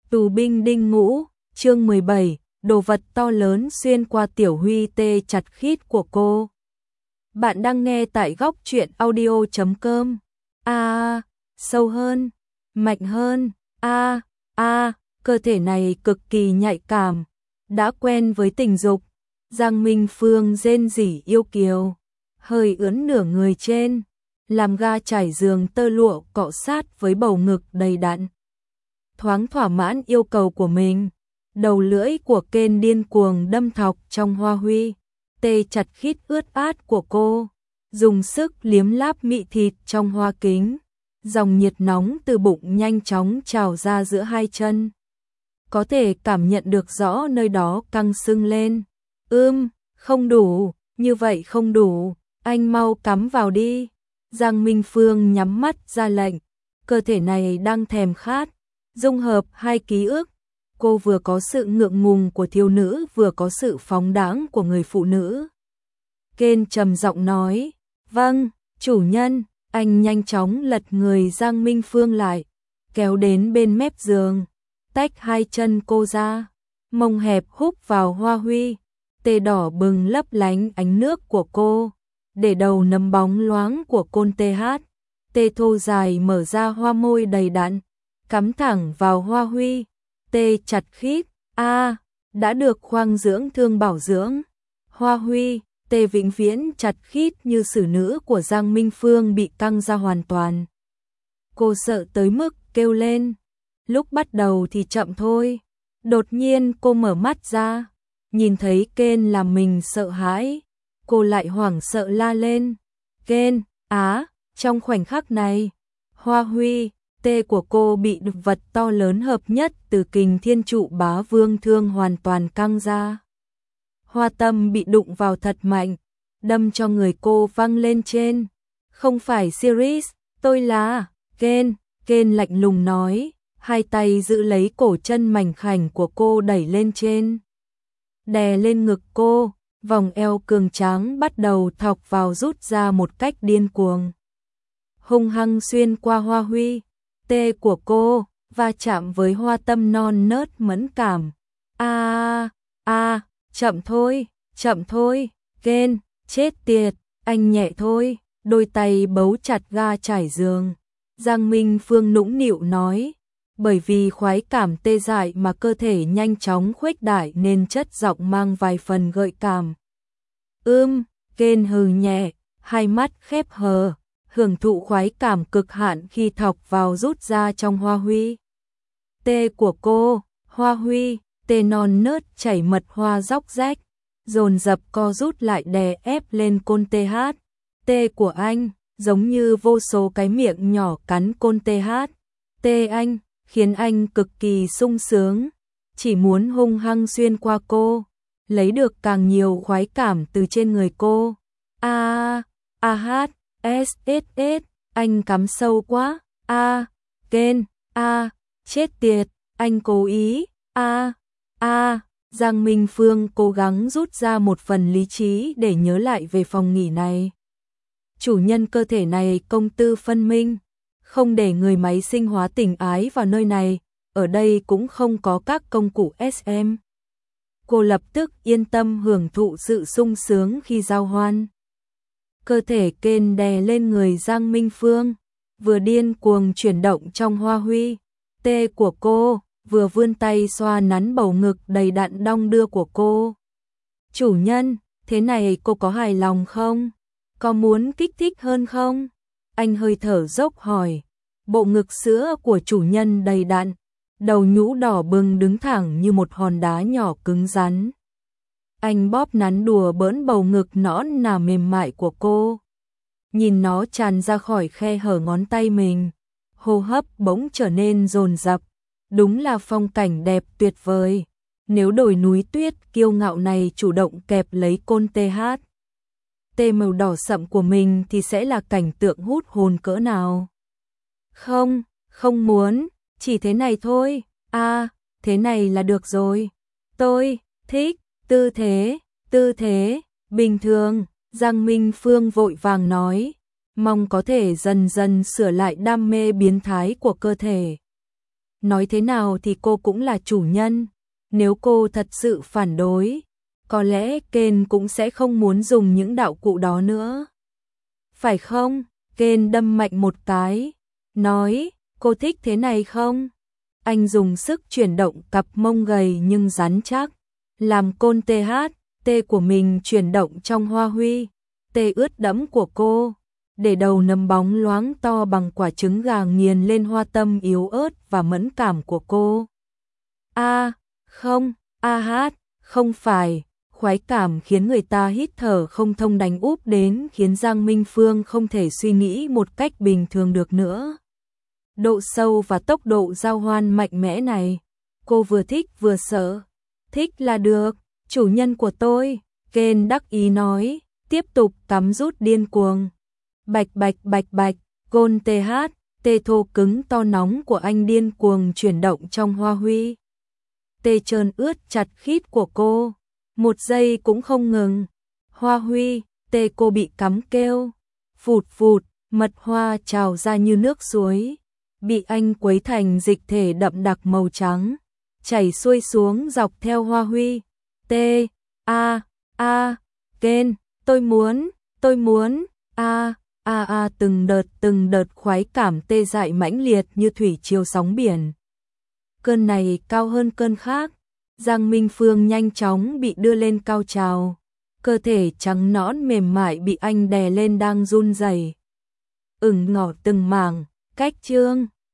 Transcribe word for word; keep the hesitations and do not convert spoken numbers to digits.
Tù binh đinh ngũ, chương mười bảy, đồ vật to lớn xuyên qua tiểu huy tê chặt khít của cô. Bạn đang nghe tại góc truyện audio chấm com. A, à, sâu hơn, mạnh hơn, a, a, cơ thể này cực kỳ nhạy cảm, đã quen với tình dục. Giang Minh Phương rên rỉ yêu kiều, hơi ướn nửa người trên, làm ga trải giường tơ lụa cọ sát với bầu ngực đầy đặn. Thoáng thỏa mãn yêu cầu của mình, đầu lưỡi của Ken điên cuồng đâm thọc trong hoa huy, tê chặt khít ướt át của cô, dùng sức liếm láp mị thịt trong hoa kính, dòng nhiệt nóng từ bụng nhanh chóng trào ra giữa hai chân. Có thể cảm nhận được rõ nơi đó căng sưng lên. Ưm, không đủ, như vậy không đủ, anh mau cắm vào đi. Giang Minh Phương nhắm mắt ra lệnh, cơ thể này đang thèm khát, dung hợp hai ký ức. Cô vừa có sự ngượng ngùng của thiếu nữ, vừa có sự phóng đãng của người phụ nữ. Ken trầm giọng nói, vâng, chủ nhân. Anh nhanh chóng lật người Giang Minh Phương lại, kéo đến bên mép giường, tách hai chân cô ra, mông hẹp húc vào hoa huy, tê đỏ bừng lấp lánh ánh nước của cô, để đầu nấm bóng loáng của côn tê hát, tê thô dài mở ra hoa môi đầy đặn, cắm thẳng vào hoa huy, tê chặt khít, a, đã được khoang dưỡng thương bảo dưỡng. Hoa huy, tê vĩnh viễn chặt khít như xử nữ của Giang Minh Phương bị căng ra hoàn toàn. Cô sợ tới mức kêu lên. Lúc bắt đầu thì chậm thôi. Đột nhiên cô mở mắt ra, nhìn thấy Ken làm mình sợ hãi. Cô lại hoảng sợ la lên. Ken, á, trong khoảnh khắc này, hoa huy, tê của cô bị vật to lớn hợp nhất từ kình thiên trụ bá vương thương hoàn toàn căng ra. Hoa tâm bị đụng vào thật mạnh, đâm cho người cô văng lên trên. Không phải Sirius, tôi là Ken. Ken lạnh lùng nói, hai tay giữ lấy cổ chân mảnh khảnh của cô đẩy lên trên. Đè lên ngực cô, vòng eo cường tráng bắt đầu thọc vào rút ra một cách điên cuồng. Hung hăng xuyên qua hoa huy, tê của cô, va chạm với hoa tâm non nớt mẫn cảm. A, a, chậm thôi, chậm thôi, Ken, chết tiệt, anh nhẹ thôi, đôi tay bấu chặt ga trải giường. Giang Minh Phương nũng nịu nói, bởi vì khoái cảm tê dại mà cơ thể nhanh chóng khuếch đại nên chất giọng mang vài phần gợi cảm. Ưm, Ken hừ nhẹ, hai mắt khép hờ, hưởng thụ khoái cảm cực hạn khi thọc vào rút ra trong hoa huy. Tê của cô, hoa huy, tê non nớt chảy mật hoa róc rách, dồn dập co rút lại đè ép lên côn tê hát. Tê của anh, giống như vô số cái miệng nhỏ cắn côn tê hát. Tê anh, khiến anh cực kỳ sung sướng, chỉ muốn hung hăng xuyên qua cô, lấy được càng nhiều khoái cảm từ trên người cô. A, a hát, s s s, anh cắm sâu quá. A, Ken, a, chết tiệt, anh cố ý. A, a, Giang Minh Phương cố gắng rút ra một phần lý trí để nhớ lại về phòng nghỉ này. Chủ nhân cơ thể này công tư phân minh, không để người máy sinh hóa tình ái vào nơi này, ở đây cũng không có các công cụ ét em. Cô lập tức yên tâm hưởng thụ sự sung sướng khi giao hoan. Cơ thể Ken đè lên người Giang Minh Phương, vừa điên cuồng chuyển động trong hoa huy, tê của cô, vừa vươn tay xoa nắn bầu ngực đầy đặn đong đưa của cô. Chủ nhân, thế này cô có hài lòng không? Có muốn kích thích hơn không? Anh hơi thở dốc hỏi. Bộ ngực sữa của chủ nhân đầy đặn, đầu nhũ đỏ bừng đứng thẳng như một hòn đá nhỏ cứng rắn. Anh bóp nắn đùa bỡn bầu ngực nõn nà mềm mại của cô. Nhìn nó tràn ra khỏi khe hở ngón tay mình, hô hấp bỗng trở nên dồn dập. Đúng là phong cảnh đẹp tuyệt vời. Nếu đồi núi tuyết kiêu ngạo này chủ động kẹp lấy côn tê hát, tê màu đỏ sậm của mình thì sẽ là cảnh tượng hút hồn cỡ nào. Không, không muốn, chỉ thế này thôi. A, à, thế này là được rồi. Tôi thích tư thế, tư thế bình thường. Giang Minh Phương vội vàng nói, mong có thể dần dần sửa lại đam mê biến thái của cơ thể. nói thế nào thì cô cũng là chủ nhân, nếu cô thật sự phản đối, có lẽ Ken cũng sẽ không muốn dùng những đạo cụ đó nữa. Phải không? Ken đâm mạnh một cái, nói, cô thích thế này không? Anh dùng sức chuyển động cặp mông gầy nhưng rắn chắc, làm côn tê hát, tê của mình chuyển động trong hoa huy, tê ướt đẫm của cô, để đầu nấm bóng loáng to bằng quả trứng gà nghiền lên hoa tâm yếu ớt và mẫn cảm của cô. A, không, a hát, không phải, khoái cảm khiến người ta hít thở không thông đánh úp đến khiến Giang Minh Phương không thể suy nghĩ một cách bình thường được nữa. Độ sâu và tốc độ giao hoan mạnh mẽ này, cô vừa thích vừa sợ. Thích là được, chủ nhân của tôi, Ken đắc ý nói, tiếp tục cắm rút điên cuồng. Bạch bạch bạch bạch, gôn tê hát, tê thô cứng to nóng của anh điên cuồng chuyển động trong hoa huy. Tê trơn ướt chặt khít của cô, một giây cũng không ngừng. Hoa huy, tê cô bị cắm kêu, phụt phụt, mật hoa trào ra như nước suối, bị anh quấy thành dịch thể đậm đặc màu trắng, chảy xuôi xuống dọc theo hoa huy. Tê, a, a, Ken, tôi muốn, tôi muốn, a, a a từng đợt từng đợt khoái cảm tê dại mãnh liệt như thủy triều sóng biển. Cơn này cao hơn cơn khác, Giang Minh Phương nhanh chóng bị đưa lên cao trào, cơ thể trắng nõn mềm mại bị anh đè lên đang run rẩy. Ửng ngỏ từng mảng, cách chương